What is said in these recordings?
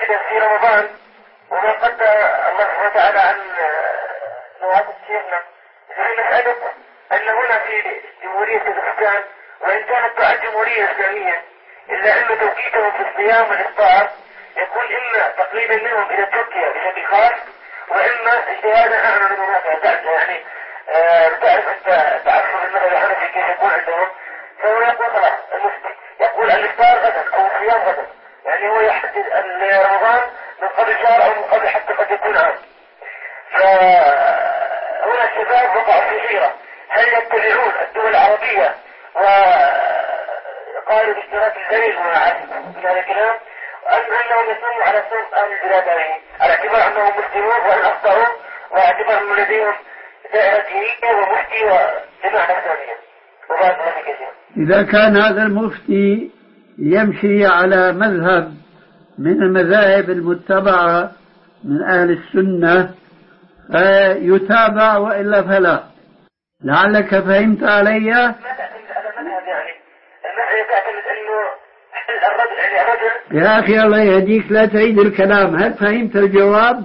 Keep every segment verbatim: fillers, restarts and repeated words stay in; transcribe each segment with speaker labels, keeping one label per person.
Speaker 1: كده في رمضان وما قد الله سبحانه وتعالى عن نواب شيخنا فإن نسألك أن هنا في جمهورية كازاخستان وإن كانت تعد جمهورية إسلامية إلا أن توقيتهم في الصيام والإفطار يكون إما تقليدا منهم إلى تركيا بشكل خاص وإما اجتهادا أعلى من هناك. يعني آه تعرف أنت تعرف المذهب الحنفي كيف يكون عندهم، فهو يقول خلاص المفتي يقول الإفطار غدا أو الصيام غدا، يعني هو يحدد رمضان من قبل شهر أو من قبل حتى قد يكون عام. فهنا الشباب وقعوا في حيرة، هل يتبعون الدول العربية وقالوا باشتراك الليل من هذا الكلام أم أنهم يصوموا على صوم أهل البلاد هذه على اعتبار أنهم مسلمون وأن أفطروا واعتبار أن لديهم دائرة دينية ومفتي وجماعة إسلامية وبعد ذلك كثير.
Speaker 2: إذا كان هذا المفتي يمشي على مذهب من المذاهب المتبعة من أهل السنة فيتابع وإلا فلا. لعلك فهمت علي؟
Speaker 1: ما تعتمد على مذهب، يعني المذهب تعتمد أنه الرجل يعني الرجل.
Speaker 2: يا أخي الله يهديك لا تعيد الكلام. هل فهمت الجواب؟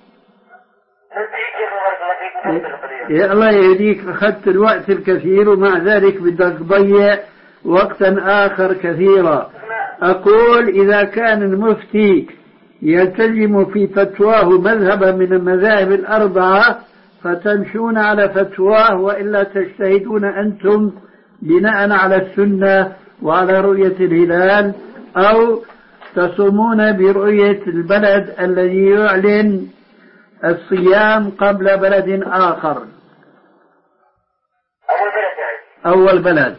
Speaker 2: يا الله يهديك أخذت الوقت الكثير ومع ذلك بدك تضيع وقتا آخر كثيرا. أقول إذا كان المفتي يلتزم في فتواه مذهبا من المذاهب الأربعة فتمشون على فتواه وإلا تجتهدون أنتم بناء على السنة وعلى رؤية الهلال أو تصومون برؤية البلد الذي يعلن الصيام قبل بلد آخر.
Speaker 1: أول بلد يعني.
Speaker 2: أول بلد.